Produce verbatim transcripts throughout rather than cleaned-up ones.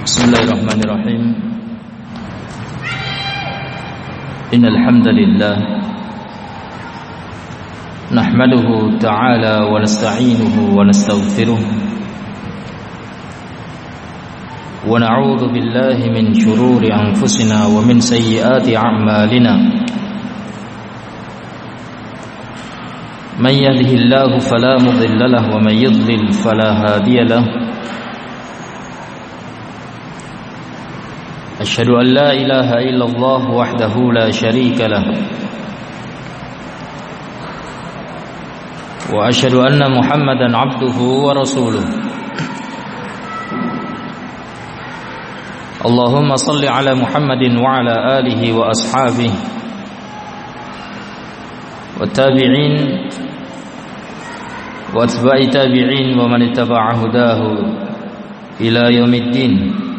Bismillahirrahmanirrahim. Innal hamdalillah nahmaduhu ta'ala wa nasta'inuhu wa nastaghfiruh wa na'udzu billahi min shururi anfusina wa min sayyiati a'malina. Man yahdihillahu fala mudilla lahu wa man yudlil fala hadiya lahu. أشهد أن لا إله إلا الله وحده لا شريك له وأشهد أن محمدا عبده ورسوله اللهم صل على محمد وعلى آله وأصحابه والتابعين وأتباع التابعين ومن اتبع هداه إلى يوم الدين.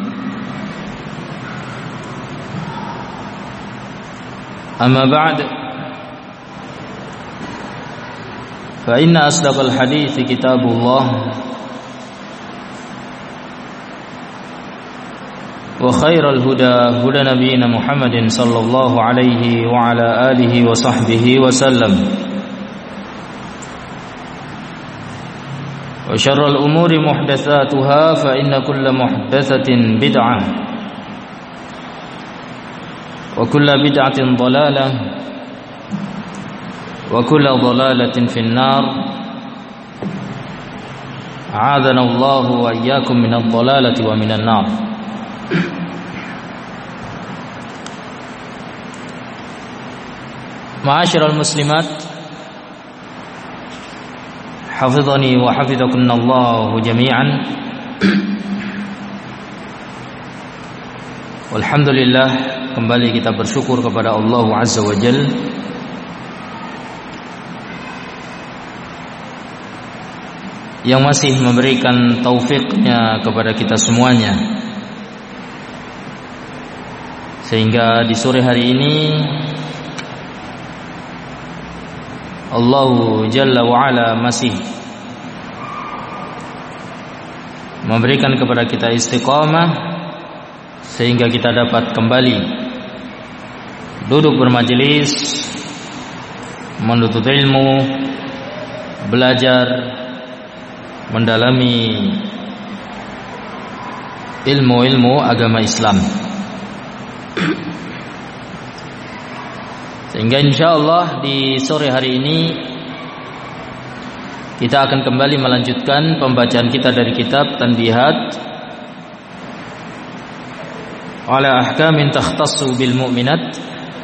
أما بعد فإن أصدق الحديث كتاب الله وخير الهدى هدى نبينا محمد صلى الله عليه وعلى آله وصحبه وسلم وشر الأمور محدثاتها فإن كل محدثة بدعة وكل بدعة ضلالة وكل ضلالة في النار. أعاذنا الله وإياكم من الضلالة ومن النار. Ma'asyiral muslimat, hafizani wa hafizakunallahu jami'an. Alhamdulillah, kembali kita bersyukur kepada Allah Azza wa Jal yang masih memberikan taufiknya kepada kita semuanya, sehingga di sore hari ini Allah Jalla wa Ala masih memberikan kepada kita istiqamah sehingga kita dapat kembali duduk bermajelis, menuntut ilmu, belajar, mendalami ilmu-ilmu agama Islam. Sehingga insyaallah di sore hari ini kita akan kembali melanjutkan pembacaan kita dari kitab Tanbihat ala ahkamin takhtassu bil mu'minat,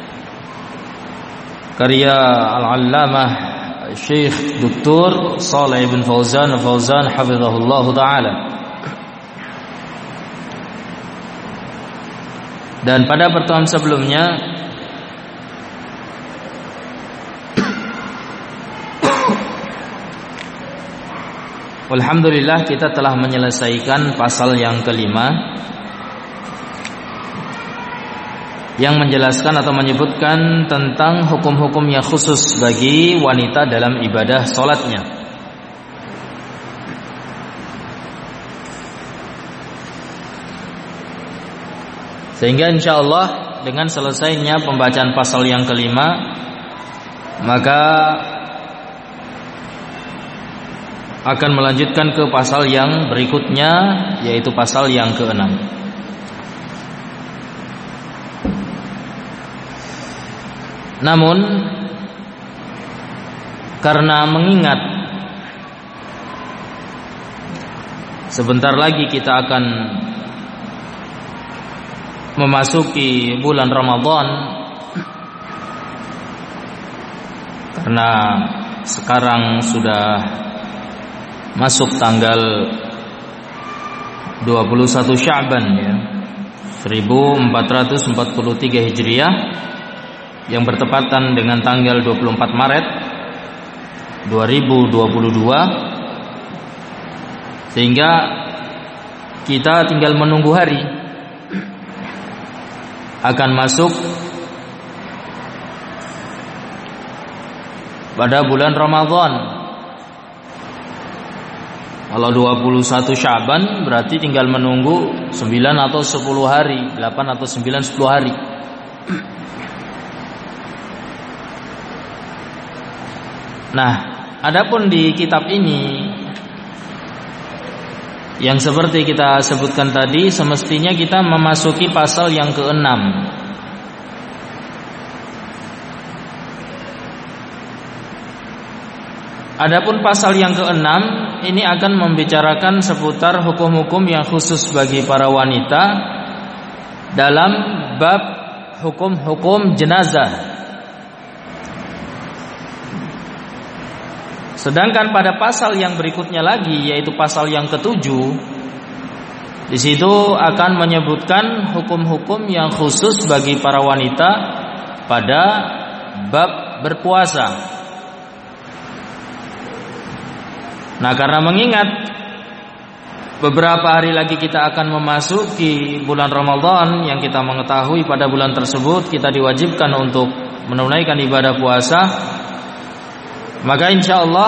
karya al-allamah Syekh Doktor Shalih bin Fauzan Fauzan hafizahullah taala. Dan pada pertemuan sebelumnya alhamdulillah kita telah menyelesaikan pasal yang kelima yang menjelaskan atau menyebutkan tentang hukum-hukum yang khusus bagi wanita dalam ibadah sholatnya. Sehingga insyaallah dengan selesainya pembacaan pasal yang kelima, maka akan melanjutkan ke pasal yang berikutnya, yaitu pasal yang keenam. Namun karena mengingat sebentar lagi kita akan memasuki bulan Ramadan, karena sekarang sudah masuk tanggal dua puluh satu Sya'ban ya, seribu empat ratus empat puluh tiga Hijriah, yang bertepatan dengan tanggal dua puluh empat Maret dua ribu dua puluh dua, sehingga kita tinggal menunggu hari akan masuk pada bulan Ramadan. Kalau dua puluh satu Sya'ban berarti tinggal menunggu sembilan atau sepuluh hari, delapan atau sembilan, sepuluh hari. Nah, adapun di kitab ini yang seperti kita sebutkan tadi, semestinya kita memasuki pasal yang keenam. Adapun pasal yang keenam ini akan membicarakan seputar hukum-hukum yang khusus bagi para wanita dalam bab hukum-hukum jenazah. Sedangkan pada pasal yang berikutnya lagi, yaitu pasal yang ketujuh, di situ akan menyebutkan hukum-hukum yang khusus bagi para wanita pada bab berpuasa. Nah, karena mengingat beberapa hari lagi kita akan memasuki bulan Ramadan, yang kita mengetahui pada bulan tersebut kita diwajibkan untuk menunaikan ibadah puasa, maka insya Allah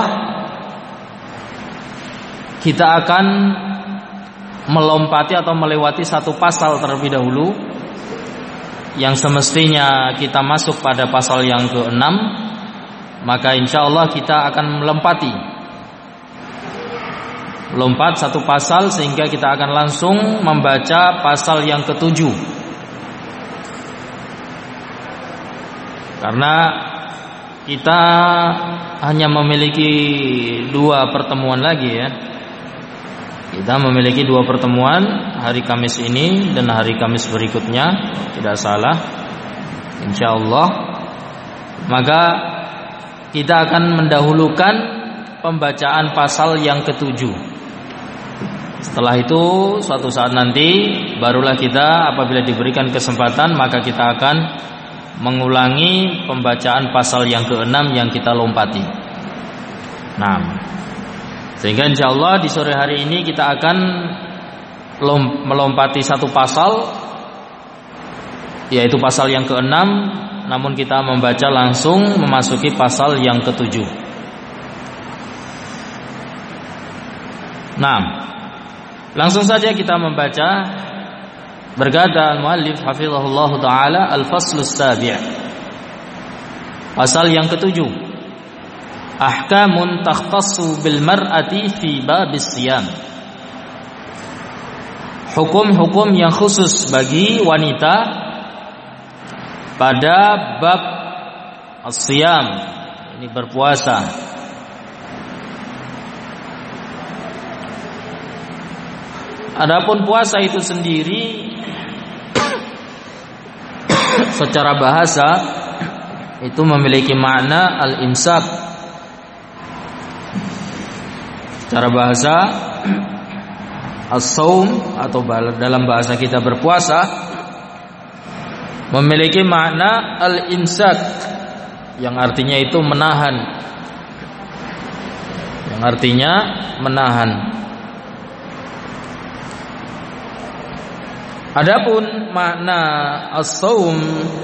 kita akan melompati atau melewati satu pasal terlebih dahulu, yang semestinya kita masuk pada pasal yang keenam, maka insya Allah kita akan melompati lompat satu pasal sehingga kita akan langsung membaca pasal yang ketujuh. Karena kita hanya memiliki dua pertemuan lagi ya. Kita memiliki dua pertemuan, hari Kamis ini dan hari Kamis berikutnya, tidak salah, insya Allah. Maka kita akan mendahulukan pembacaan pasal yang ketujuh. Setelah itu suatu saat nanti barulah kita, apabila diberikan kesempatan, maka kita akan mengulangi pembacaan pasal yang keenam yang kita lompati. Nah, sehingga insya Allah di sore hari ini kita akan melompati satu pasal, yaitu pasal yang keenam, namun kita membaca langsung memasuki pasal yang ketujuh. Nah, langsung saja kita membaca. Berkata al-muallif hafizahullah taala, al-faslus sabi', pasal yang ketujuh, ahkamun takhtassu bil mar'ati fi babis siyam, hukum-hukum yang khusus bagi wanita pada bab as-siyam, ini berpuasa. Adapun puasa itu sendiri secara bahasa itu memiliki makna al-imsak. Secara bahasa as-saum atau dalam bahasa kita berpuasa memiliki makna al-imsak, yang artinya itu menahan. Yang artinya menahan. Adapun makna as-saum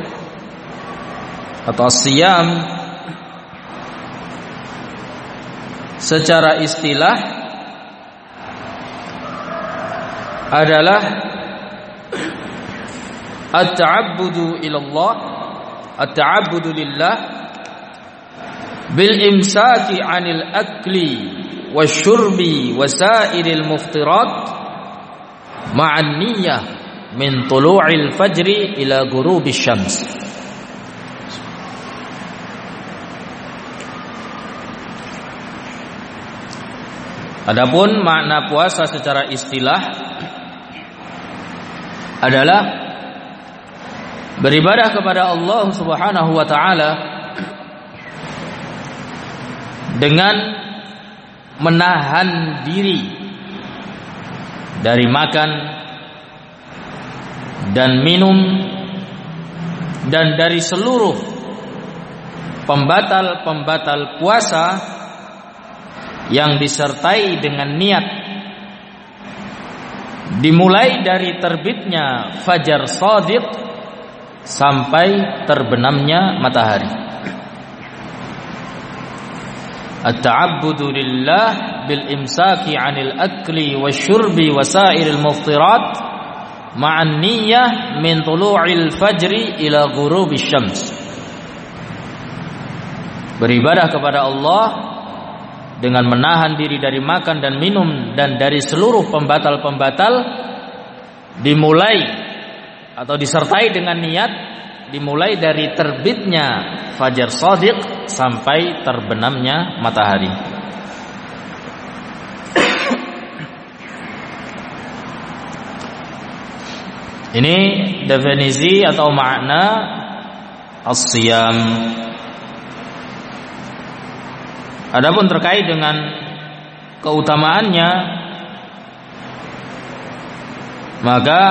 atau as-siyam secara istilah adalah at-ta'abbudu ilallah, at-ta'abbudu lillah bil imsaki 'anil akli wasyurbi wasairil muftirat ma'an niyyah min tulu'il fajri ila ghurubis syams. Adapun makna puasa secara istilah adalah beribadah kepada Allah Subhanahu wa taala dengan menahan diri dari makan dan minum dan dari seluruh pembatal-pembatal puasa yang disertai dengan niat, dimulai dari terbitnya fajar shadiq sampai terbenamnya matahari. at-ta'abbudu lillah bil imsaki 'anil akli wasyurbi wasairil muftirat ma'an niyyah min tulu'il fajri ila ghurubisy syams. Beribadah kepada Allah dengan menahan diri dari makan dan minum dan dari seluruh pembatal-pembatal, dimulai atau disertai dengan niat dimulai dari terbitnya fajar shadiq sampai terbenamnya matahari. Ini definisi atau makna as-siyam. Adapun terkait dengan keutamaannya, maka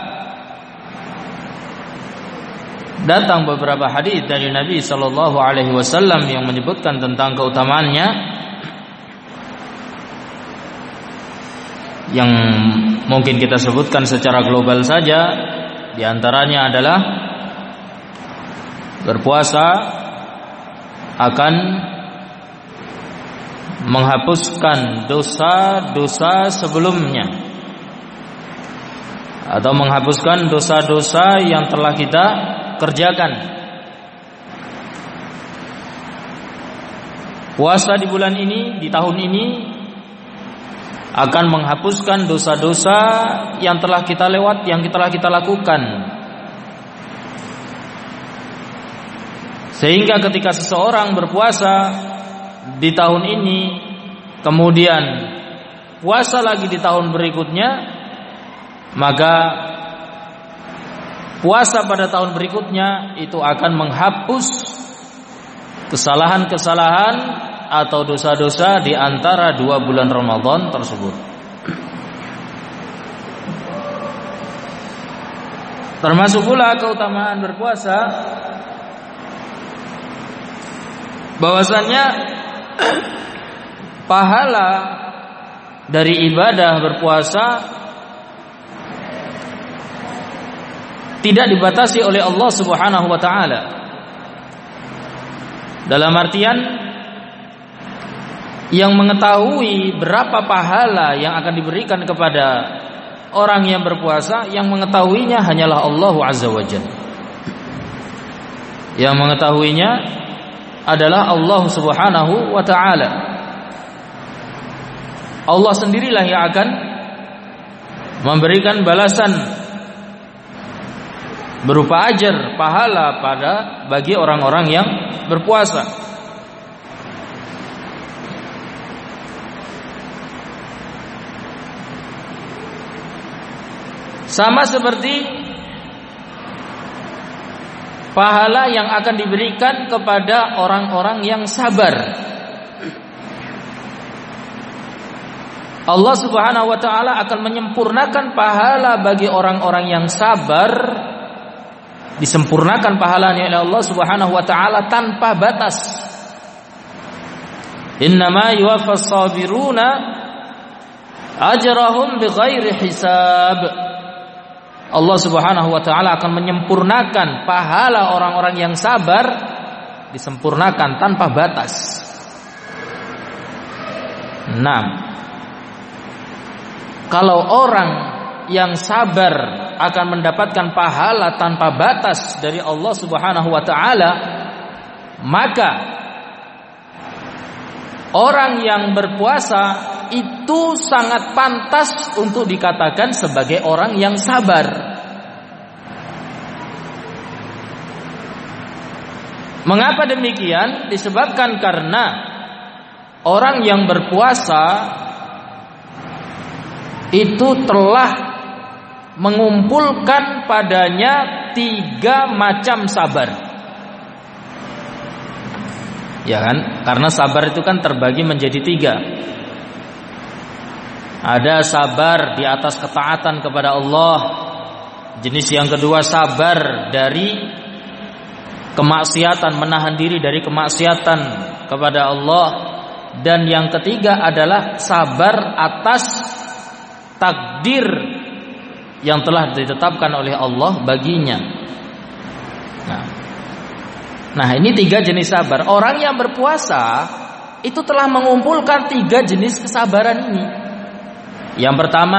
datang beberapa hadis dari Nabi sallallahu alaihi wasallam yang menyebutkan tentang keutamaannya, yang mungkin kita sebutkan secara global saja. Di antaranya adalah berpuasa akan menghapuskan dosa-dosa sebelumnya, atau menghapuskan dosa-dosa yang telah kita kerjakan. Puasa di bulan ini, di tahun ini, akan menghapuskan dosa-dosa yang telah kita lewat, yang telah kita lakukan. Sehingga ketika seseorang berpuasa di tahun ini, kemudian puasa lagi di tahun berikutnya, maka puasa pada tahun berikutnya itu akan menghapus kesalahan-kesalahan atau dosa-dosa di antara dua bulan Ramadan tersebut. Termasuk pula keutamaan berpuasa, bahwasannya pahala dari ibadah berpuasa tidak dibatasi oleh Allah Subhanahu wa taala. Dalam artian, yang mengetahui berapa pahala yang akan diberikan kepada orang yang berpuasa, yang mengetahuinya hanyalah Allah Azza wa Jalla. Yang mengetahuinya adalah Allah Subhanahu wa taala. Allah sendirilah yang akan memberikan balasan berupa ajar, pahala pada bagi orang-orang yang berpuasa. Sama seperti pahala yang akan diberikan kepada orang-orang yang sabar. Allah Subhanahu wa taala akan menyempurnakan pahala bagi orang-orang yang sabar, disempurnakan pahalanya oleh Allah Subhanahu wa taala tanpa batas. Innama yuwaffas sabiruna ajrahum bighairi hisab. Allah Subhanahu wa taala akan menyempurnakan pahala orang-orang yang sabar, disempurnakan tanpa batas. Nah, kalau orang yang sabar akan mendapatkan pahala tanpa batas dari Allah Subhanahu wa taala, maka orang yang berpuasa itu sangat pantas untuk dikatakan sebagai orang yang sabar. Mengapa demikian? Disebabkan karena orang yang berpuasa itu telah mengumpulkan padanya tiga macam sabar. Ya kan? Karena sabar itu kan terbagi menjadi tiga. Ada sabar di atas ketaatan kepada Allah. Jenis yang kedua sabar dari kemaksiatan, menahan diri dari kemaksiatan kepada Allah. Dan yang ketiga adalah sabar atas takdir yang telah ditetapkan oleh Allah baginya. Nah, nah ini tiga jenis sabar. Orang yang berpuasa itu telah mengumpulkan tiga jenis kesabaran ini. Yang pertama,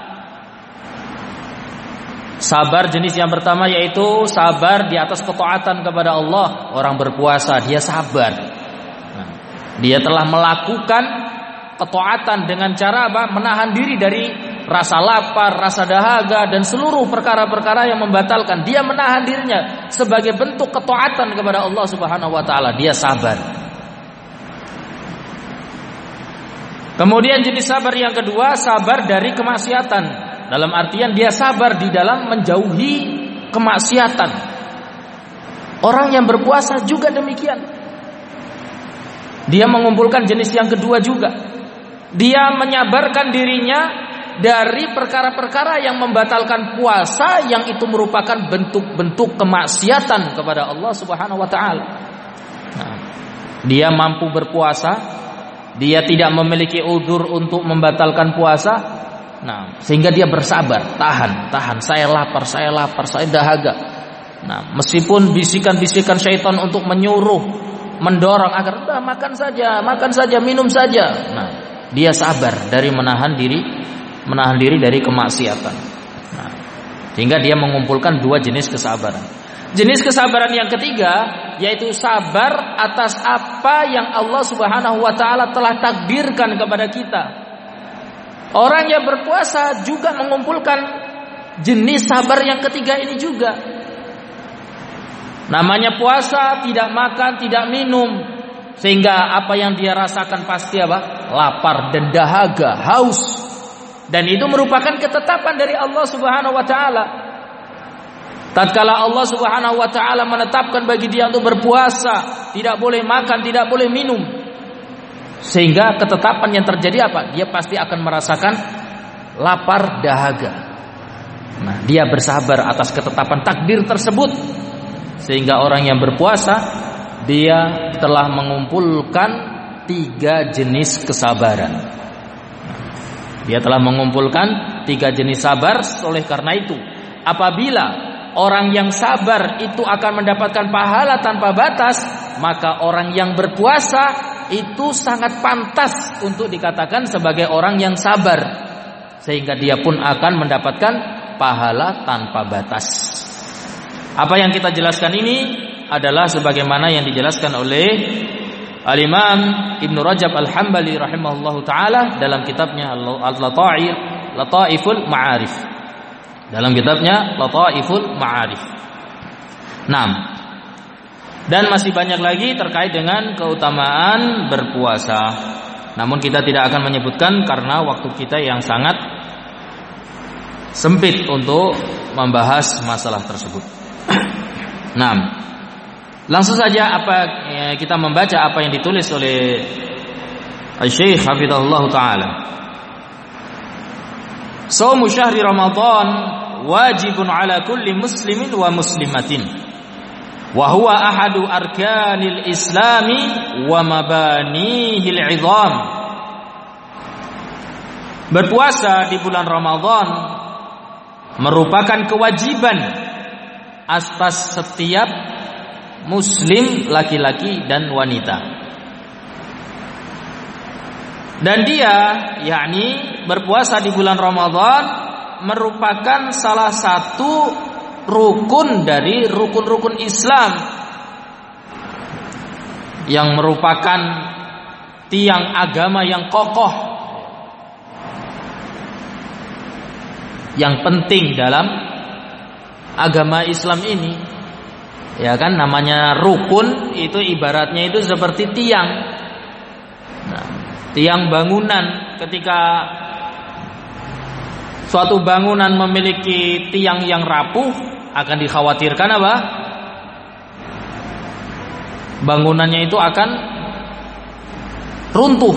sabar jenis yang pertama yaitu sabar di atas ketaatan kepada Allah. Orang berpuasa dia sabar. Nah, dia telah melakukan ketaatan dengan cara apa? Menahan diri dari rasa lapar, rasa dahaga dan seluruh perkara-perkara yang membatalkan. Dia menahan dirinya sebagai bentuk ketaatan kepada Allah Subhanahu wa taala. Dia sabar. Kemudian jenis sabar yang kedua, sabar dari kemaksiatan. Dalam artian dia sabar di dalam menjauhi kemaksiatan. Orang yang berpuasa juga demikian. Dia mengumpulkan jenis yang kedua juga. Dia menyabarkan dirinya dari perkara-perkara yang membatalkan puasa, yang itu merupakan bentuk-bentuk kemaksiatan kepada Allah Subhanahu wa taala. Nah, dia mampu berpuasa, dia tidak memiliki udzur untuk membatalkan puasa. Nah, sehingga dia bersabar, tahan, tahan, saya lapar, saya lapar, saya dahaga. Nah, meskipun bisikan-bisikan syaitan untuk menyuruh, mendorong agar udah makan saja, makan saja, minum saja. Nah, dia sabar dari menahan diri, menahan diri dari kemaksiatan. Nah, sehingga dia mengumpulkan dua jenis kesabaran. Jenis kesabaran yang ketiga yaitu sabar atas apa yang Allah Subhanahu wa taala telah takdirkan kepada kita. Orang yang berpuasa juga mengumpulkan jenis sabar yang ketiga ini juga. Namanya puasa, tidak makan, tidak minum, sehingga apa yang dia rasakan pasti apa? Lapar dan dahaga, haus. Dan itu merupakan ketetapan dari Allah Subhanahu wa taala. Tatkala Allah Subhanahu wa taala menetapkan bagi dia untuk berpuasa, tidak boleh makan, tidak boleh minum. Sehingga ketetapan yang terjadi apa? Dia pasti akan merasakan lapar, dahaga. Nah, dia bersabar atas ketetapan takdir tersebut. Sehingga orang yang berpuasa, dia telah mengumpulkan tiga jenis kesabaran. Dia telah mengumpulkan tiga jenis sabar. Oleh karena itu, apabila orang yang sabar itu akan mendapatkan pahala tanpa batas, maka orang yang berpuasa itu sangat pantas untuk dikatakan sebagai orang yang sabar, sehingga dia pun akan mendapatkan pahala tanpa batas. Apa yang kita jelaskan ini adalah sebagaimana yang dijelaskan oleh Al-Imam Ibnu Rajab Al-Hambali rahimahullahu taala dalam kitabnya Al-Lata'i Lataiful Ma'arif. Dalam kitabnya Lataiful Ma'arif. enam. Dan masih banyak lagi terkait dengan keutamaan berpuasa. Namun kita tidak akan menyebutkan karena waktu kita yang sangat sempit untuk membahas masalah tersebut. enam. Langsung saja apa kita membaca apa yang ditulis oleh Syekh Hafizahullah taala. Shaumu syahri Ramadan wajibun ala kulli muslimin wa muslimatin. Wa huwa ahadu arkanil islami wa mabanihil 'idham. Berpuasa di bulan Ramadan merupakan kewajiban atas setiap muslim laki-laki dan wanita. Dan dia yakni berpuasa di bulan Ramadan merupakan salah satu rukun dari rukun-rukun Islam yang merupakan tiang agama yang kokoh, yang penting dalam agama Islam ini. Ya kan, namanya rukun itu ibaratnya itu seperti tiang. Nah, tiang bangunan, ketika suatu bangunan memiliki tiang yang rapuh, akan dikhawatirkan apa? Bangunannya itu akan runtuh.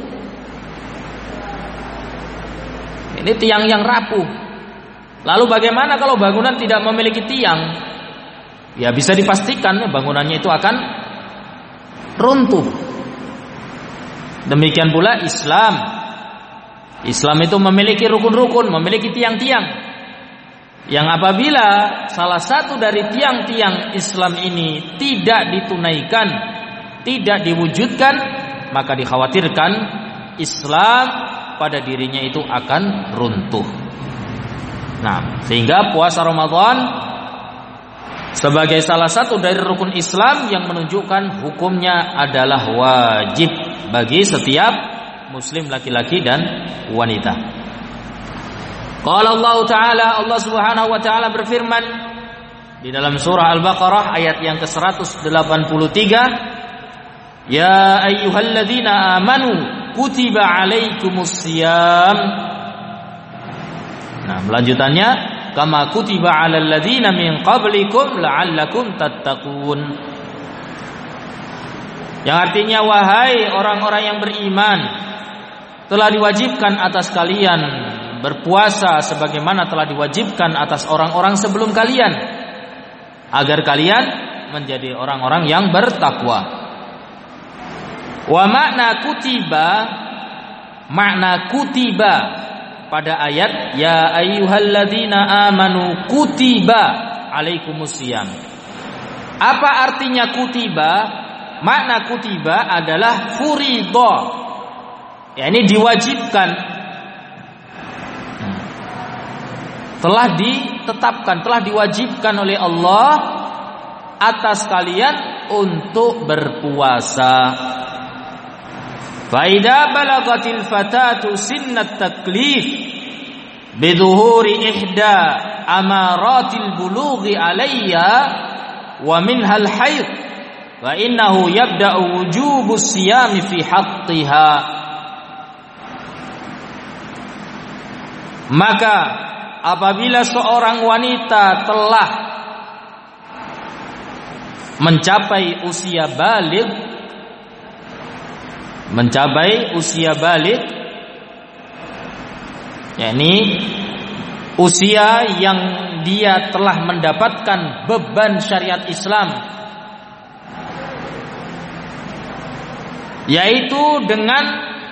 Ini tiang yang rapuh. Lalu bagaimana kalau bangunan tidak memiliki tiang? Ya bisa dipastikan bangunannya itu akan runtuh. Demikian pula Islam. Islam itu memiliki rukun-rukun, memiliki tiang-tiang. Yang apabila salah satu dari tiang-tiang Islam ini tidak ditunaikan, tidak diwujudkan, maka dikhawatirkan Islam pada dirinya itu akan runtuh. Nah, sehingga puasa Ramadan sebagai salah satu dari rukun Islam yang menunjukkan hukumnya adalah wajib bagi setiap muslim laki-laki dan wanita. Qala Allah Ta'ala, Allah Subhanahu wa taala berfirman di dalam surah Al-Baqarah ayat yang ke seratus delapan puluh tiga, ya ayyuhalladzina amanu kutiba alaikumus syiyam. Nah, lanjutannya kama kutiba alal ladzina min qablikum la'allakum tattaqun. Yang artinya, wahai orang-orang yang beriman, telah diwajibkan atas kalian berpuasa sebagaimana telah diwajibkan atas orang-orang sebelum kalian, agar kalian menjadi orang-orang yang bertakwa. Wa makna kutiba, makna kutiba pada ayat ya ayyuhalladzina amanu kutiba alaikumusiyam. Apa artinya kutiba? Makna kutiba adalah furidho, yakni diwajibkan, telah ditetapkan, telah diwajibkan oleh Allah atas kalian untuk berpuasa. Fa idza balagatil fatatu sinnat taklif biduhuri ihda amaratil bulughi alayya wa minhal haid wa innahu yabda'u wujubus siyami fi haqqiha. Maka apabila seorang wanita telah mencapai usia baligh, mencapai usia baligh, yakni usia yang dia telah mendapatkan beban syariat Islam, yaitu dengan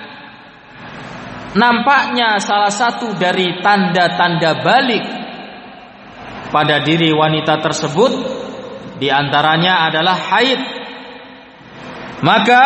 nampaknya salah satu dari tanda-tanda balik pada diri wanita tersebut, di antaranya adalah haid. Maka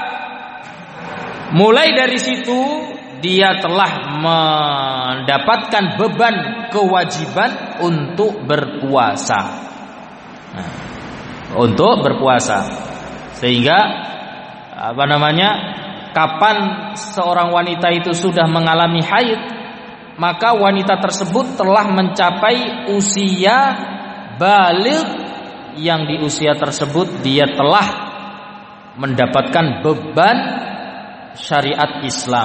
mulai dari situ dia telah mendapatkan beban kewajiban untuk berpuasa. Nah, untuk berpuasa. Sehingga apa namanya? Kapan seorang wanita itu sudah mengalami haid, maka wanita tersebut telah mencapai usia baligh, yang di usia tersebut dia telah mendapatkan beban syariat Islam.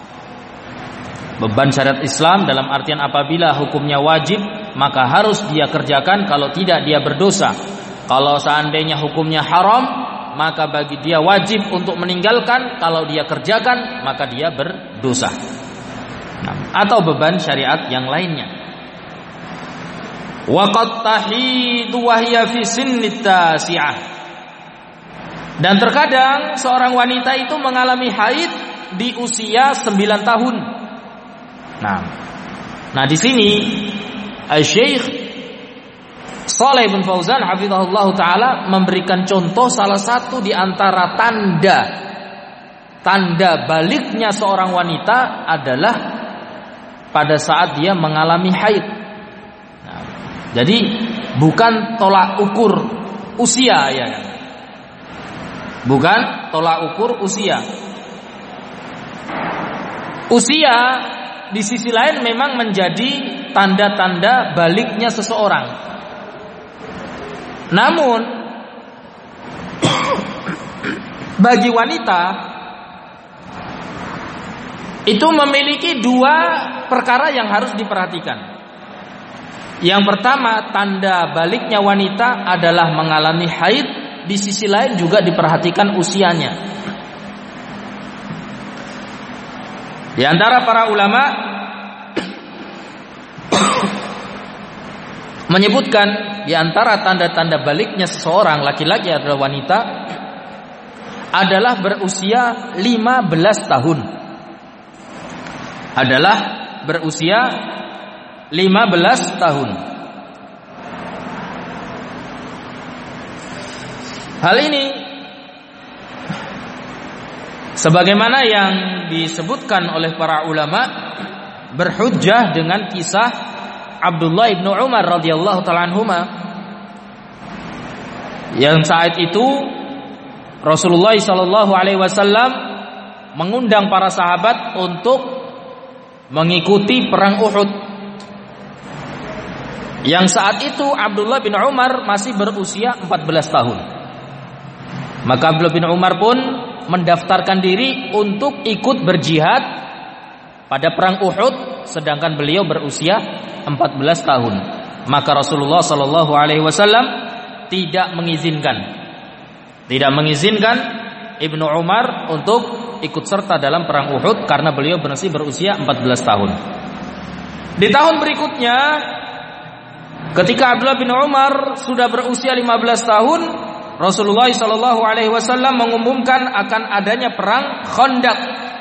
Beban syariat Islam dalam artian apabila hukumnya wajib, maka harus dia kerjakan, kalau tidak dia berdosa. Kalau seandainya hukumnya haram, maka bagi dia wajib untuk meninggalkan. Kalau dia kerjakan, maka dia berdosa. Nah, atau beban syariat yang lainnya. Wa qad tahidu wa hiya fi sinnit tasi'ah. Dan terkadang seorang wanita itu mengalami haid di usia sembilan tahun. Nah, nah di sini Syekh Shalih bin Fauzan hafizahullah taala memberikan contoh salah satu di antara tanda tanda baliknya seorang wanita adalah pada saat dia mengalami haid. Nah, jadi bukan tolak ukur usia, ya kan? Bukan tolak ukur usia. Usia di sisi lain memang menjadi tanda-tanda baliknya seseorang. Namun bagi wanita itu memiliki dua perkara yang harus diperhatikan. Yang pertama, tanda baliknya wanita adalah mengalami haid. Di sisi lain juga diperhatikan usianya. Di antara para ulama menyebutkan di antara tanda-tanda baliknya seseorang laki-laki atau wanita adalah berusia lima belas tahun. Adalah berusia lima belas tahun. Hal ini Sebagaimana yang disebutkan oleh para ulama berhujjah dengan kisah Abdullah ibnu Umar radhiyallahu ta'ala anhuma, yang saat itu Rasulullah sallallahu alaihi wasallam mengundang para sahabat untuk mengikuti perang Uhud. Yang saat itu Abdullah bin Umar masih berusia empat belas tahun. Maka Abdullah bin Umar pun mendaftarkan diri untuk ikut berjihad pada perang Uhud, sedangkan beliau berusia empat belas tahun. Maka Rasulullah sallallahu alaihi wasallam tidak mengizinkan tidak mengizinkan Ibnu Umar untuk ikut serta dalam perang Uhud karena beliau masih berusia empat belas tahun. Di tahun berikutnya, ketika Abdullah bin Umar sudah berusia lima belas tahun, Rasulullah sallallahu alaihi wasallam mengumumkan akan adanya perang Khandaq.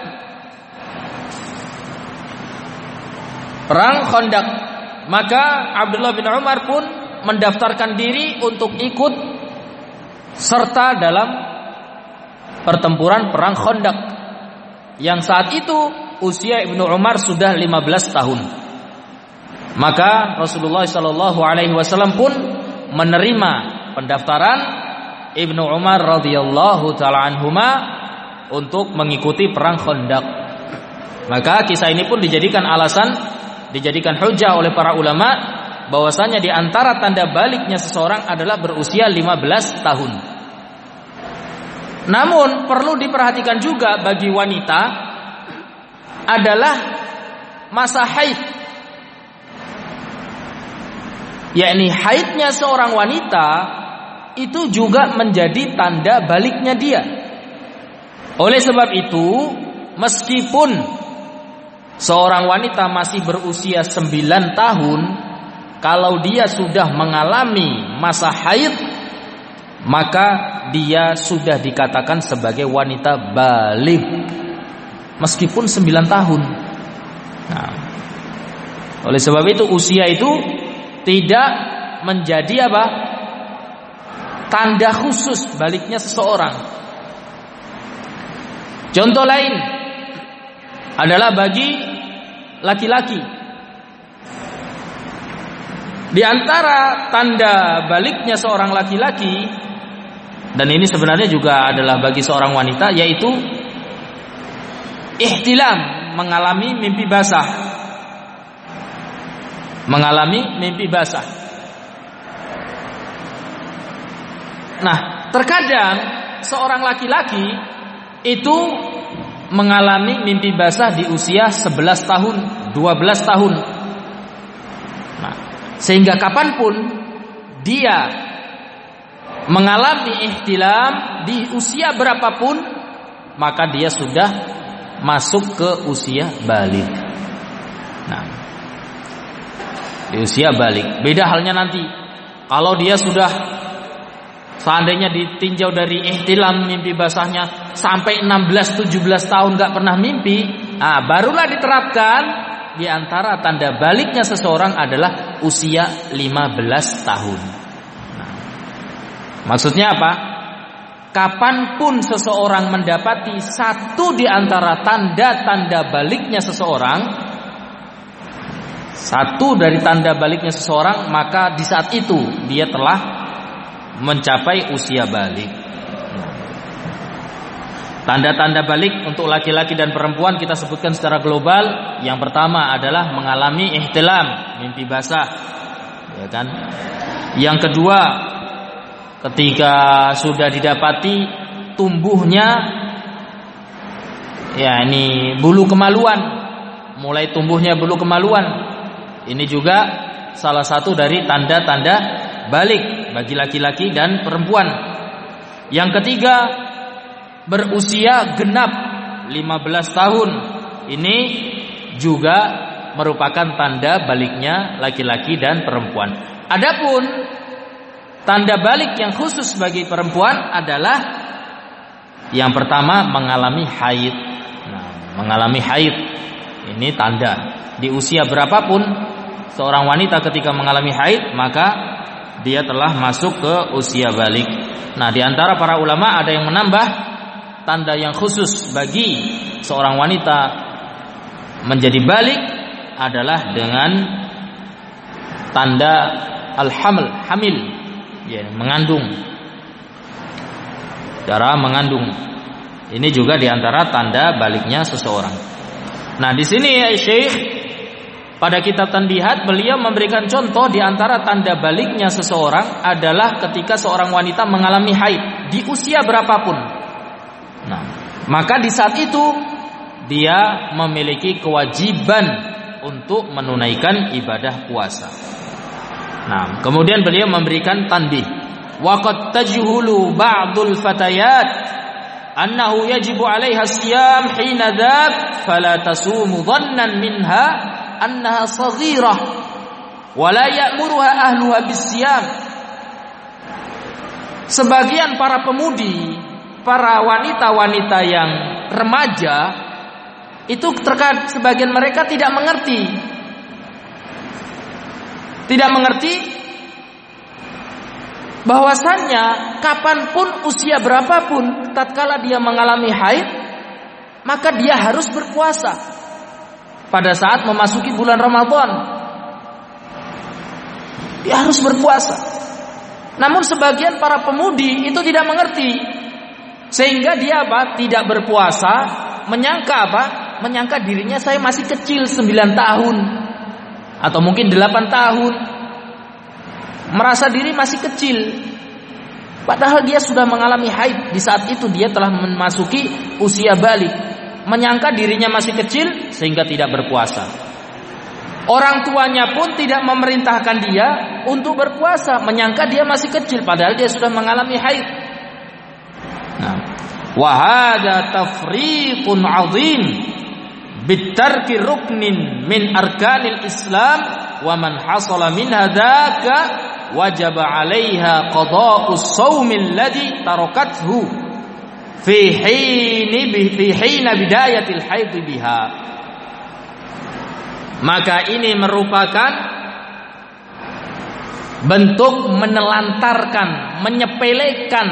Perang Khandaq. Maka Abdullah bin Umar pun mendaftarkan diri untuk ikut serta dalam pertempuran perang Khandaq. Yang saat itu usia Ibnu Umar sudah lima belas tahun. Maka Rasulullah sallallahu alaihi wasallam pun menerima pendaftaran Ibnu Umar radhiyallahu taala anhuma untuk mengikuti perang Khandaq. Maka kisah ini pun dijadikan alasan, dijadikan hujjah oleh para ulama bahwasanya di antara tanda baliknya seseorang adalah berusia lima belas tahun. Namun perlu diperhatikan juga bagi wanita adalah masa haid. Yakni haidnya seorang wanita itu juga menjadi tanda baliknya dia. Oleh sebab itu, meskipun seorang wanita masih berusia sembilan tahun, kalau dia sudah mengalami masa haid, maka dia sudah dikatakan sebagai wanita baligh meskipun sembilan tahun. Nah, oleh sebab itu usia itu tidak menjadi apa? Tanda khusus baliknya seseorang. Contoh lain adalah bagi laki-laki. Di antara tanda baliknya seorang laki-laki, dan ini sebenarnya juga adalah bagi seorang wanita, yaitu ihtilam, mengalami mimpi basah. Mengalami mimpi basah. Nah, terkadang seorang laki-laki itu mengalami mimpi basah di usia sebelas tahun, dua belas tahun. Nah, sehingga kapanpun dia mengalami ihtilam di usia berapapun, maka dia sudah masuk ke usia baligh. Nah, di usia baligh. Beda halnya nanti kalau dia sudah seandainya ditinjau dari ihtilam mimpi basahnya sampai enam belas tujuh belas tahun gak pernah mimpi, nah, barulah diterapkan di antara tanda baliknya seseorang adalah usia lima belas tahun. Nah, maksudnya apa? Kapanpun seseorang mendapati satu di antara tanda-tanda baliknya seseorang, satu dari tanda baliknya seseorang, maka di saat itu dia telah mencapai usia balik. Tanda-tanda balik untuk laki-laki dan perempuan kita sebutkan secara global. Yang pertama adalah mengalami ihtilam, mimpi basah, ya kan? Yang kedua, ketika sudah didapati tumbuhnya, ya ini bulu kemaluan, mulai tumbuhnya bulu kemaluan. Ini juga salah satu dari tanda-tanda balik bagi laki-laki dan perempuan. Yang ketiga, berusia genap lima belas tahun. Ini juga merupakan tanda baliknya laki-laki dan perempuan. Adapun tanda balik yang khusus bagi perempuan adalah yang pertama mengalami haid. Nah, mengalami haid ini tanda. Di usia berapapun seorang wanita ketika mengalami haid, maka dia telah masuk ke usia balik. Nah, di antara para ulama ada yang menambah tanda yang khusus bagi seorang wanita menjadi balik adalah dengan tanda al-haml, hamil, ya, mengandung. Cara mengandung. Ini juga diantara tanda baliknya seseorang. Nah, di sini ya Syekh, pada kitab Tanbihat beliau memberikan contoh di antara tanda baliknya seseorang adalah ketika seorang wanita mengalami haid di usia berapapun. Nah, maka di saat itu dia memiliki kewajiban untuk menunaikan ibadah puasa. Nah, kemudian beliau memberikan tanbih. Waqad tajhulu ba'dul fatayat annahu yajibu 'alaiha siyam hina dzak fala tasumu dhannan minha annaha saghirah wa la ya'muruha ahluha bis-siyam. Sebagian para pemudi, para wanita-wanita yang remaja itu terkadang sebagian mereka tidak mengerti. Tidak mengerti bahwasannya kapanpun usia berapapun tatkala dia mengalami haid, maka dia harus berpuasa pada saat memasuki bulan Ramadan. Dia harus berpuasa. Namun sebagian para pemudi itu tidak mengerti, sehingga dia apa? Tidak berpuasa, menyangka apa? Menyangka dirinya saya masih kecil sembilan tahun atau mungkin delapan tahun, merasa diri masih kecil, padahal dia sudah mengalami haid. Di saat itu dia telah memasuki usia balik, menyangka dirinya masih kecil sehingga tidak berpuasa. Orang tuanya pun tidak memerintahkan dia untuk berpuasa, menyangka dia masih kecil padahal dia sudah mengalami haid. Nah, wa hadza tafriqun 'azim bitarki ruknin min arkanil Islam wa man hasala min hadzaka wajaba 'alaiha qada'us shaumil ladzi tarakathu fi hini fi hina bidayatil haid biha. Maka ini merupakan bentuk menelantarkan, menyepelekan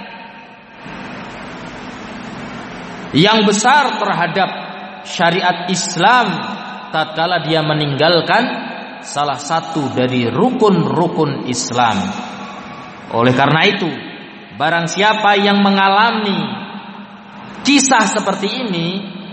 yang besar terhadap syariat Islam tatkala dia meninggalkan salah satu dari rukun-rukun Islam. Oleh karena itu, barang siapa yang mengalami kisah seperti ini,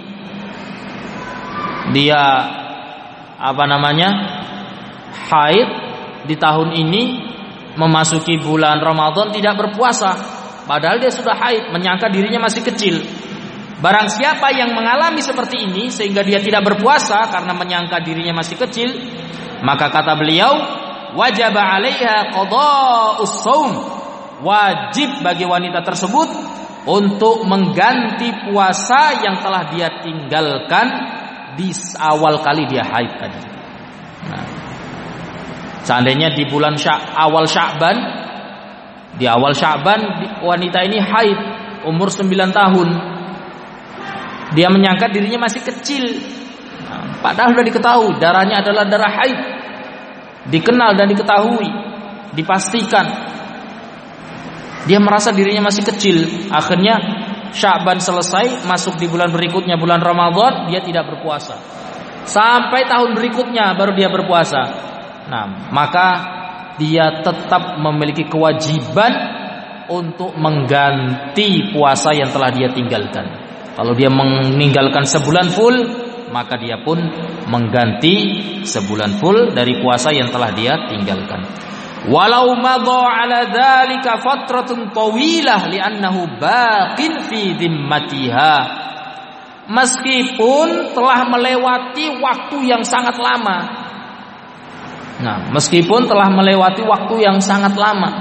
dia apa namanya? haid di tahun ini, memasuki bulan Ramadan tidak berpuasa padahal dia sudah haid, menyangka dirinya masih kecil. Barang siapa yang mengalami seperti ini sehingga dia tidak berpuasa karena menyangka dirinya masih kecil, maka kata beliau, wajib 'alaiha qada'us shaum, wajib bagi wanita tersebut untuk mengganti puasa yang telah dia tinggalkan di awal kali dia haid tadi. Nah, seandainya di bulan Sya- awal Sya'ban, di awal Sya'ban wanita ini haid umur sembilan tahun. Dia menyangka dirinya masih kecil, nah, padahal sudah diketahui darahnya adalah darah haid, dikenal dan diketahui, dipastikan. Dia merasa dirinya masih kecil. Akhirnya Sya'ban selesai, masuk di bulan berikutnya, bulan Ramadan, dia tidak berpuasa. Sampai tahun berikutnya baru dia berpuasa. Nah, maka dia tetap memiliki kewajiban untuk mengganti puasa yang telah dia tinggalkan. Kalau dia meninggalkan sebulan full, maka dia pun mengganti sebulan full dari puasa yang telah dia tinggalkan. Walau madha 'ala dzalika fatratun tawilah li'annahu baqin fi dhimmatiha. Meskipun telah melewati waktu yang sangat lama. Nah, meskipun telah melewati waktu yang sangat lama.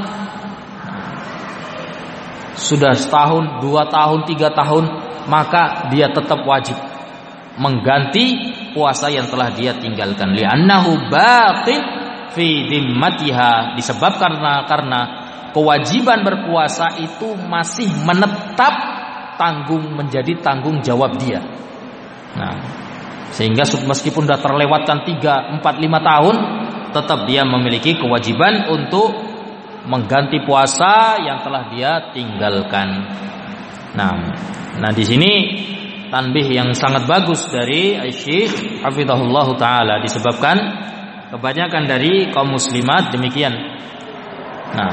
Sudah setahun, dua tahun, tiga tahun, maka dia tetap wajib mengganti puasa yang telah dia tinggalkan. Li'annahu baqin fi dhimmatiha, disebabkan karena karena kewajiban berpuasa itu masih menetap tanggung menjadi tanggung jawab dia. Nah, sehingga meskipun sudah terlewatkan tiga, empat, lima tahun, tetap dia memiliki kewajiban untuk mengganti puasa yang telah dia tinggalkan. Nah, Nah, di sini tanbih yang sangat bagus dari Syekh hafizahullah taala, disebabkan kebanyakan dari kaum muslimat demikian. Nah,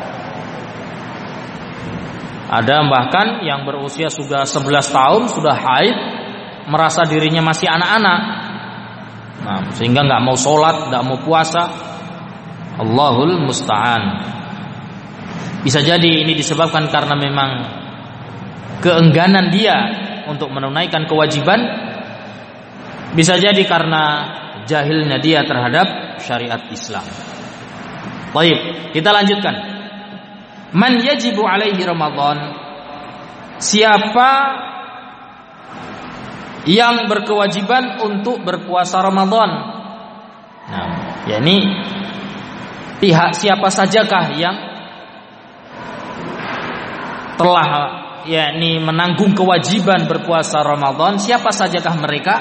ada bahkan yang berusia sudah sebelas tahun sudah haid, merasa dirinya masih anak-anak. Nah, sehingga nggak mau sholat, nggak mau puasa. Allahul musta'an. Bisa jadi ini disebabkan karena memang keengganan dia untuk menunaikan kewajiban. Bisa jadi karena jahilnya dia terhadap syariat Islam. Baik, kita lanjutkan. Man yajibu alaihi Ramadan. Siapa yang berkewajiban untuk berpuasa Ramadan? Nah, yakni pihak siapa sajakah yang telah yakni menanggung kewajiban berpuasa Ramadan? Siapa sajakah mereka?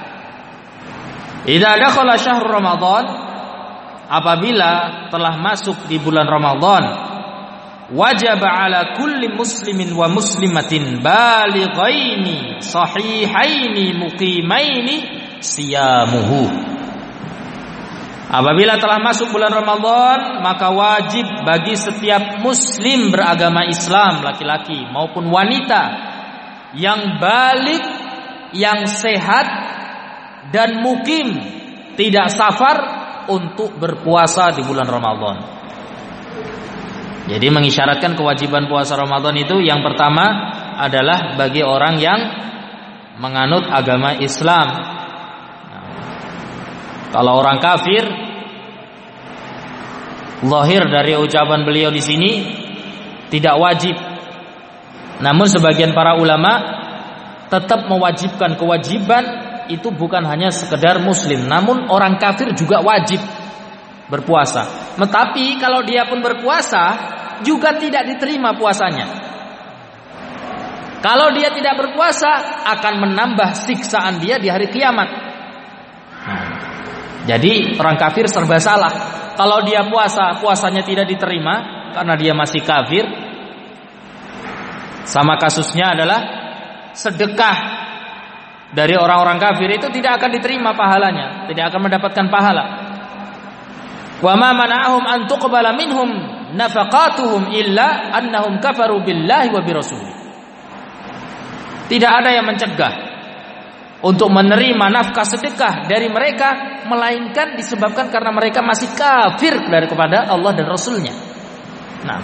Idza dakhala syahrul Ramadan, apabila telah masuk di bulan Ramadan, wajib ala kulli muslimin wa muslimatin balighaini sahihaini muqimaini siyamuhu. Apabila telah masuk bulan Ramadan, maka wajib bagi setiap muslim beragama Islam, laki-laki maupun wanita, yang balik, yang sehat dan mukim, tidak safar, untuk berpuasa di bulan Ramadan. Jadi mengisyaratkan kewajiban puasa Ramadan itu yang pertama adalah bagi orang yang menganut agama Islam. Nah, kalau orang kafir, zahir dari ucapan beliau di sini tidak wajib. Namun sebagian para ulama tetap mewajibkan kewajiban itu bukan hanya sekedar muslim, namun orang kafir juga wajib berpuasa. Tetapi kalau dia pun berpuasa juga tidak diterima puasanya. Kalau dia tidak berpuasa akan menambah siksaan dia di hari kiamat. Nah, jadi orang kafir serba salah. Kalau dia puasa, puasanya tidak diterima karena dia masih kafir. Sama kasusnya adalah sedekah dari orang-orang kafir itu tidak akan diterima pahalanya, tidak akan mendapatkan pahala. Wa ma mana'ahum an tuqbala minhum nafaqatuhum illa annahum kafaru billahi wa birrasulih. Tidak ada yang mencegah untuk menerima nafkah sedekah dari mereka, melainkan disebabkan karena mereka masih kafir dari kepada Allah dan Rasulnya. Nah,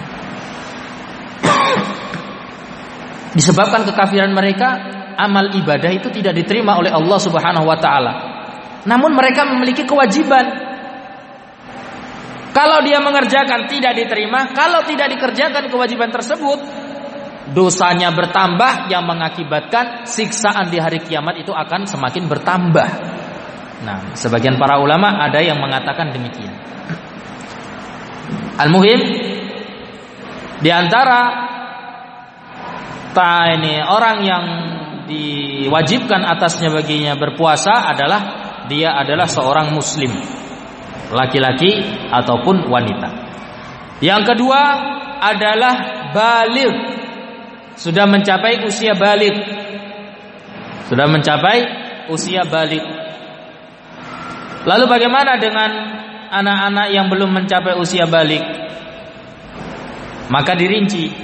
disebabkan kekafiran mereka, amal ibadah itu tidak diterima oleh Allah Subhanahu wa taala. Namun mereka memiliki kewajiban. Kalau dia mengerjakan tidak diterima, kalau tidak dikerjakan kewajiban tersebut, dosanya bertambah yang mengakibatkan siksaan di hari kiamat itu akan semakin bertambah. Nah, sebagian para ulama ada yang mengatakan demikian. Al-muhim, di antara ta ini orang yang diwajibkan atasnya baginya berpuasa adalah dia adalah seorang muslim, laki-laki ataupun wanita. Yang kedua adalah baligh, sudah mencapai usia baligh. Sudah mencapai usia baligh. Lalu bagaimana dengan anak-anak yang belum mencapai usia baligh? Maka dirinci.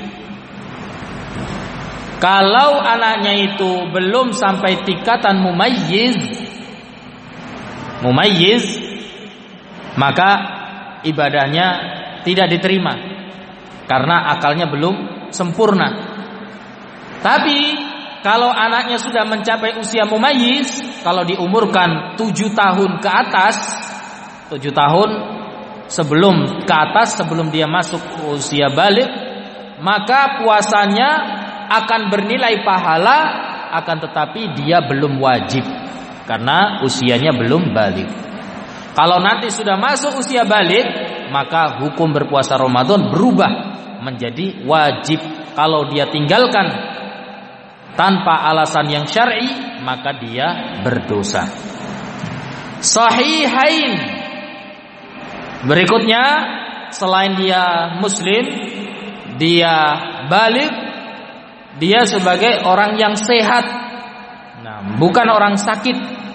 Kalau anaknya itu belum sampai tingkatan mumayyiz, mumayyiz, maka ibadahnya tidak diterima karena akalnya belum sempurna. Tapi kalau anaknya sudah mencapai usia mumayyiz, kalau diumurkan tujuh tahun ke atas, tujuh tahun sebelum ke atas, sebelum dia masuk usia baligh, maka puasanya akan bernilai pahala, akan tetapi dia belum wajib karena usianya belum baligh. Kalau nanti sudah masuk usia baligh, maka hukum berpuasa Ramadan berubah menjadi wajib. Kalau dia tinggalkan tanpa alasan yang syar'i, maka dia berdosa. Sahihain. Berikutnya, selain dia muslim, dia baligh, dia sebagai orang yang sehat. Nah, bukan orang sakit.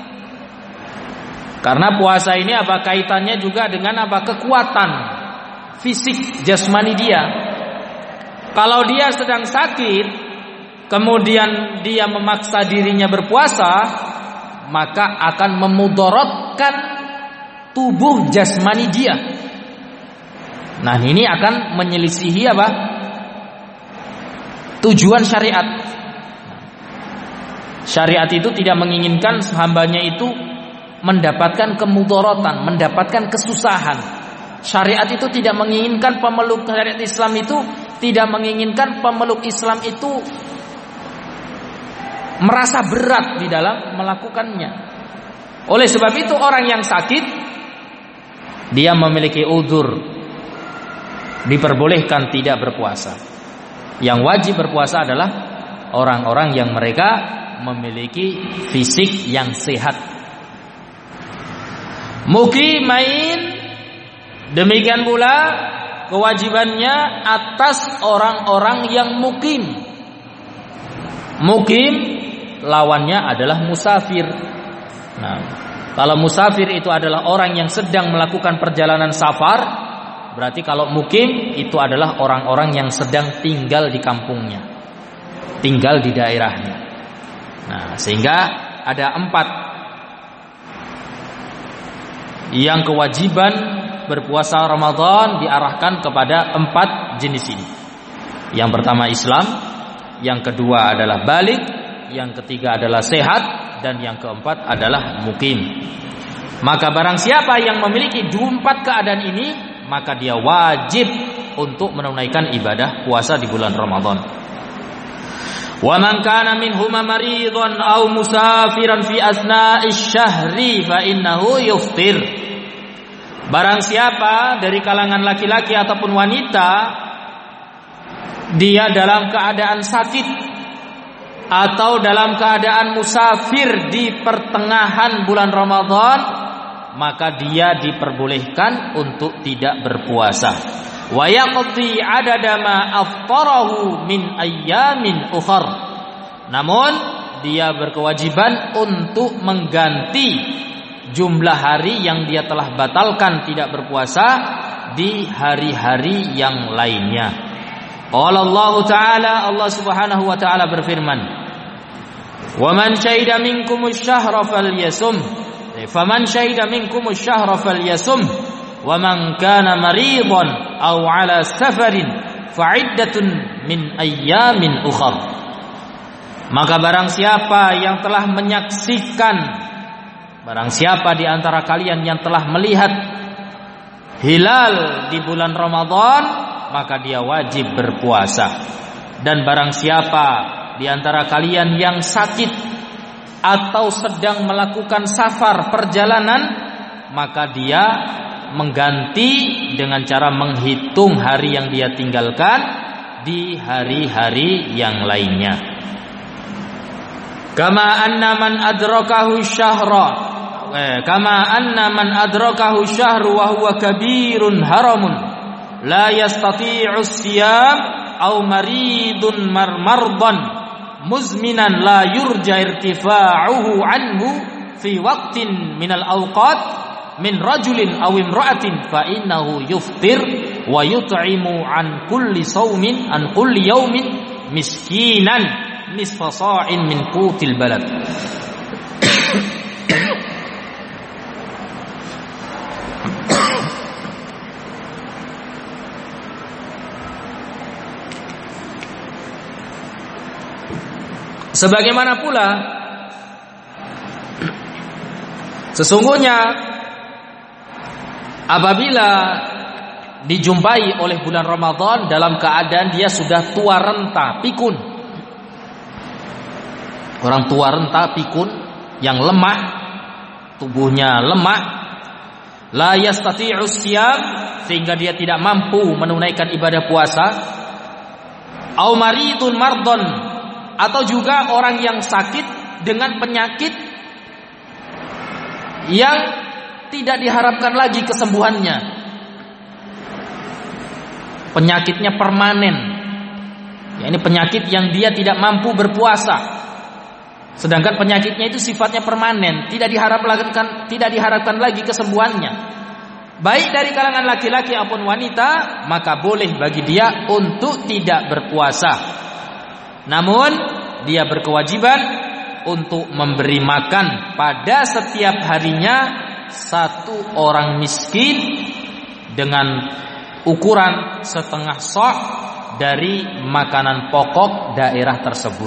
Karena puasa ini apa kaitannya juga dengan apa? Kekuatan fisik jasmani dia. Kalau dia sedang sakit, kemudian dia memaksa dirinya berpuasa, maka akan memudaratkan tubuh jasmani dia. Nah, ini akan menyelisihi apa? Tujuan syariat. Syariat itu tidak menginginkan hambanya itu mendapatkan kemudaratan, mendapatkan kesusahan. Syariat itu tidak menginginkan pemeluk syariat Islam itu tidak menginginkan pemeluk Islam itu merasa berat di dalam melakukannya. Oleh sebab itu orang yang sakit dia memiliki udzur, diperbolehkan tidak berpuasa. Yang wajib berpuasa adalah orang-orang yang mereka memiliki fisik yang sehat. Muqimain, demikian pula kewajibannya atas orang-orang yang mukim. Mukim lawannya adalah musafir. Nah, kalau musafir itu adalah orang yang sedang melakukan perjalanan safar, berarti kalau mukim itu adalah orang-orang yang sedang tinggal di kampungnya, tinggal di daerahnya. Nah, sehingga ada empat yang kewajiban berpuasa Ramadan diarahkan kepada empat jenis ini. Yang pertama Islam, yang kedua adalah balik, yang ketiga adalah sehat, dan yang keempat adalah mukim. Maka barang siapa yang memiliki empat keadaan ini, maka dia wajib untuk menunaikan ibadah puasa di bulan Ramadan. Wa man kana minhum maridun aw musafiran fi asna'is syahri fa innahu yuftir. Barang siapa dari kalangan laki-laki ataupun wanita dia dalam keadaan sakit atau dalam keadaan musafir di pertengahan bulan Ramadan, maka dia diperbolehkan untuk tidak berpuasa. Wa yaqdi adada ma aftarahu min ayyamin ukhar. Namun dia berkewajiban untuk mengganti jumlah hari yang dia telah batalkan tidak berpuasa di hari-hari yang lainnya. Qala Allah Ta'ala, Allah Subhanahu wa taala berfirman, "Wa man syahida minkumus syahra falyasum." Faman syahida minkumus syahra falyasum wa man kana maridan aw ala safarin fa'iddatun min ayyamin ukhar. Maka barang siapa yang telah menyaksikan, barang siapa di antara kalian yang telah melihat hilal di bulan Ramadan, maka dia wajib berpuasa. Dan barang siapa di antara kalian yang sakit atau sedang melakukan safar perjalanan, maka dia mengganti dengan cara menghitung hari yang dia tinggalkan di hari-hari yang lainnya. Kama anna man adrakahu syahra kama anna man adrakahu syahru wa huwa kabirun haramun la yastati'u siyam aw maridun marmardan muzminan la yurja irtifa'uhu anhu fi waqtin minal awqat min rajulin aw imra'atin fa innahu yuftir wa yut'imu an kulli sawmin an kulli yawmin miskinan nisfa sa'in min qutil balad. Sebagaimana pula sesungguhnya apabila dijumpai oleh bulan Ramadan dalam keadaan dia sudah tua renta, pikun. Orang tua renta, pikun, yang lemah, tubuhnya lemah, la yastati'u siyam, sehingga dia tidak mampu menunaikan ibadah puasa, au maridun mardon, atau juga orang yang sakit dengan penyakit yang tidak diharapkan lagi kesembuhannya, penyakitnya permanen, Ya, ini penyakit yang dia tidak mampu berpuasa. Sedangkan penyakitnya itu sifatnya permanen, tidak diharapkan tidak diharapkan lagi kesembuhannya. Baik dari kalangan laki-laki maupun wanita, maka boleh bagi dia untuk tidak berpuasa. Namun dia berkewajiban untuk memberi makan pada setiap harinya satu orang miskin dengan ukuran setengah sok dari makanan pokok daerah tersebut.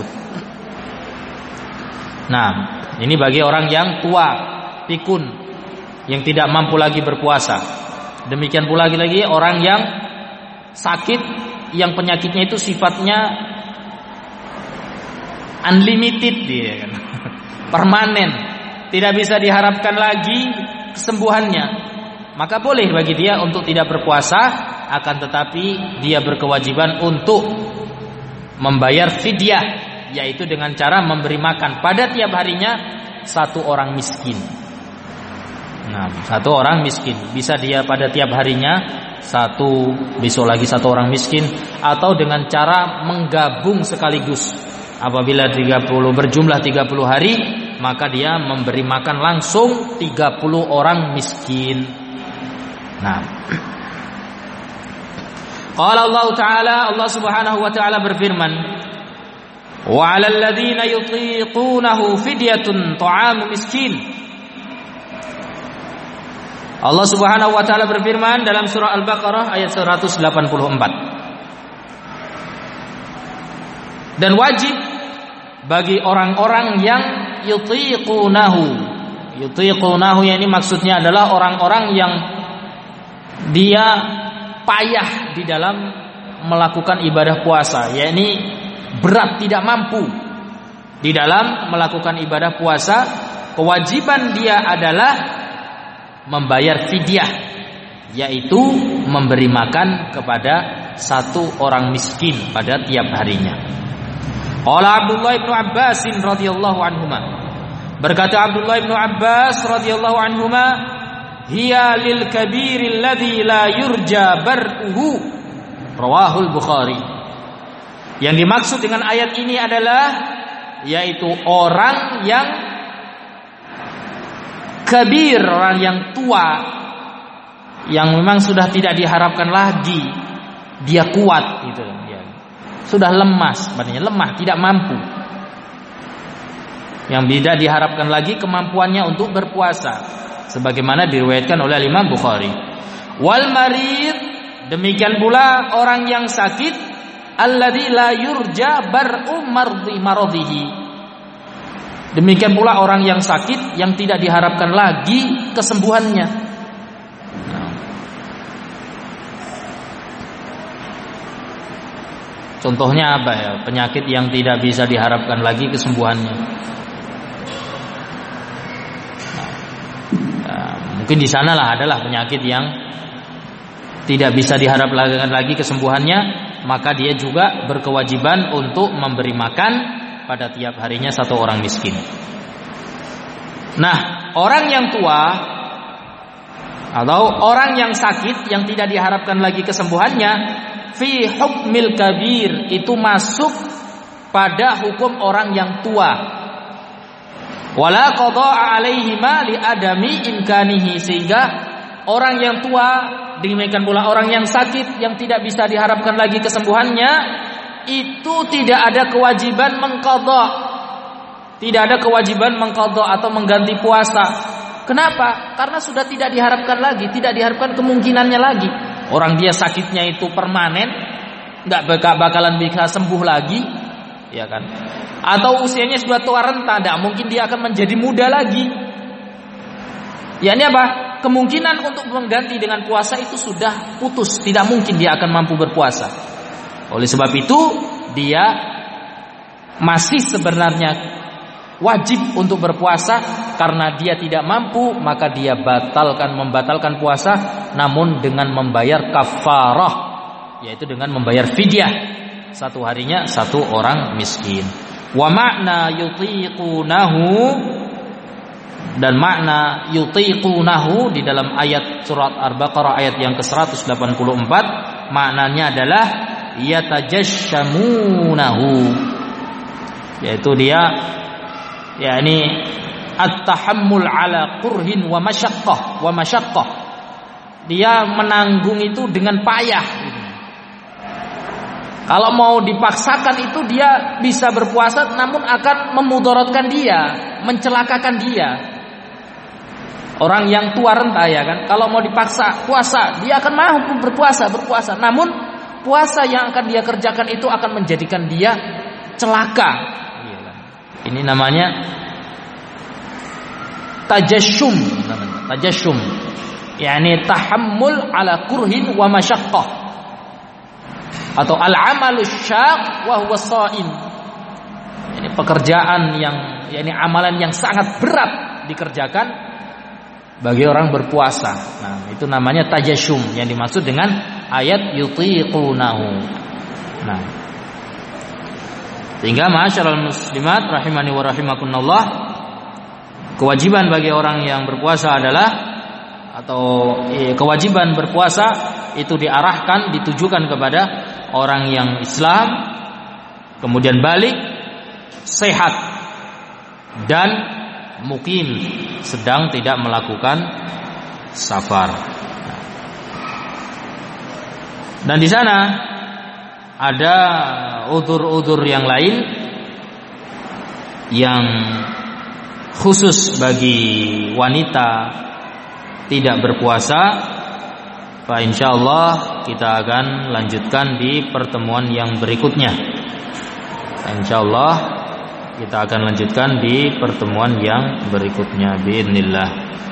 Nah, ini bagi orang yang tua, pikun, yang tidak mampu lagi berpuasa. Demikian pula lagi-lagi orang yang sakit, yang penyakitnya itu sifatnya unlimited, dia kan, permanen, tidak bisa diharapkan lagi kesembuhannya. Maka boleh bagi dia untuk tidak berpuasa, akan tetapi dia berkewajiban untuk membayar fidyah, yaitu dengan cara memberi makan pada tiap harinya satu orang miskin. Nah, satu orang miskin bisa dia pada tiap harinya satu, besok lagi satu orang miskin, atau dengan cara menggabung sekaligus. Apabila tiga puluh berjumlah tiga puluh hari, maka dia memberi makan langsung tiga puluh orang miskin. Nah, qala Allah Ta'ala, Allah Subhanahu wa taala berfirman, wa 'alal ladzina yutiqunahu fidyatun ta'amu miskin. Allah Subhanahu wa taala berfirman dalam surah Al-Baqarah ayat seratus delapan puluh empat. Dan wajib bagi orang-orang yang yutiqunahu. Yutiqunahu ini maksudnya adalah orang-orang yang dia payah di dalam melakukan ibadah puasa, yakni berat, tidak mampu di dalam melakukan ibadah puasa. Kewajiban dia adalah membayar fidyah, yaitu memberi makan kepada satu orang miskin pada tiap harinya. Qala Abdullah bin Abbas radhiyallahu anhuma, berkata Abdullah bin Abbas radhiyallahu anhuma, hiya lil kabiril ladzi la yurja bar'uhu, rawahul Bukhari. Yang dimaksud dengan ayat ini adalah yaitu orang yang kabir, orang yang tua, yang memang sudah tidak diharapkan lagi dia kuat gitu ya. Sudah lemas, badannya lemah, tidak mampu. Yang tidak diharapkan lagi kemampuannya untuk berpuasa, sebagaimana diriwayatkan oleh Imam Bukhari. Wal marid, demikian pula orang yang sakit, alladzi la yurja bar'u mardi maradhihi. Demikian pula orang yang sakit yang tidak diharapkan lagi kesembuhannya. Contohnya apa ya? Penyakit yang tidak bisa diharapkan lagi kesembuhannya. Mungkin di sanalah adalah penyakit yang tidak bisa diharapkan lagi kesembuhannya, maka dia juga berkewajiban untuk memberi makan pada tiap harinya satu orang miskin. Nah, orang yang tua atau orang yang sakit yang tidak diharapkan lagi kesembuhannya, fi hukmil kabir, itu masuk pada hukum orang yang tua. Wala qada'a alaihima li adami imkanihi, sehingga orang yang tua, demikian pula orang yang sakit yang tidak bisa diharapkan lagi kesembuhannya, itu tidak ada kewajiban mengqadha, tidak ada kewajiban mengqadha atau mengganti puasa. Kenapa? Karena sudah tidak diharapkan lagi, tidak diharapkan kemungkinannya lagi. Orang dia sakitnya itu permanen, nggak bakalan bisa sembuh lagi, ya kan? Atau usianya sudah tua renta, tidak mungkin dia akan menjadi muda lagi. Ya, ini apa? Kemungkinan untuk mengganti dengan puasa itu sudah putus, tidak mungkin dia akan mampu berpuasa. Oleh sebab itu, dia masih sebenarnya wajib untuk berpuasa. Karena dia tidak mampu, maka dia batalkan membatalkan puasa, namun dengan membayar kafarah, yaitu dengan membayar fidyah, satu harinya satu orang miskin. Wa makna yutiqunahu, dan makna yutiqunahu di dalam ayat surat Al-Baqarah ayat yang ke seratus delapan puluh empat, maknanya adalah yatajashamunahu, yaitu dia yakni at-tahammul ala kurhin wa masyaqqah wa masyaqqah, dia menanggung itu dengan payah. Kalau mau dipaksakan itu dia bisa berpuasa, namun akan memudaratkan dia, mencelakakan dia. Orang yang tua renta ya kan, kalau mau dipaksa puasa, dia akan mau berpuasa, berpuasa. Namun puasa yang akan dia kerjakan itu akan menjadikan dia celaka. Ini namanya tajasyum, namanya tajasyum. Yani tahammul ala kurhin wa masyaqqah, atau al-amalu syaq wa huwa shaim. Ini pekerjaan yang yakni amalan yang sangat berat dikerjakan bagi orang berpuasa. Nah, itu namanya tajasyum yang dimaksud dengan ayat yutiqunahu. Nah, sehingga ma'asyiral muslimat rahimani wa rahimakumullah, kewajiban bagi orang yang berpuasa adalah, atau eh, kewajiban berpuasa itu diarahkan, ditujukan kepada orang yang Islam, kemudian balik, sehat, dan mukim, sedang tidak melakukan safar. Dan di sana ada udzur-udzur yang lain yang khusus bagi wanita tidak berpuasa. Fa insyaallah kita akan lanjutkan di pertemuan yang berikutnya. Insyaallah kita akan lanjutkan di pertemuan yang berikutnya biidznillah.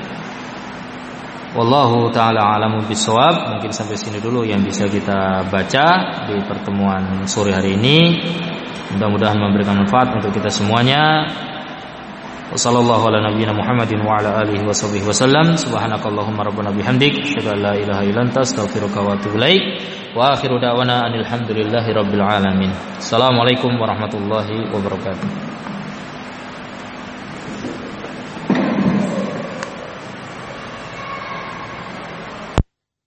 Wallahu taala alamu bissawab. Mungkin sampai sini dulu yang bisa kita baca di pertemuan sore hari ini. Mudah-mudahan memberikan manfaat untuk kita semuanya. Wassallallahu ala nabiyyina Muhammadin wa ala alihi washabbihi wasallam. Subhanakallahumma rabbana bihamdik, asyhadu an la ilaha illa anta, astaghfiruka wa atubu ilaik. Wa akhiru da'wana alhamdulillahi rabbil alamin. Assalamualaikum warahmatullahi wabarakatuh.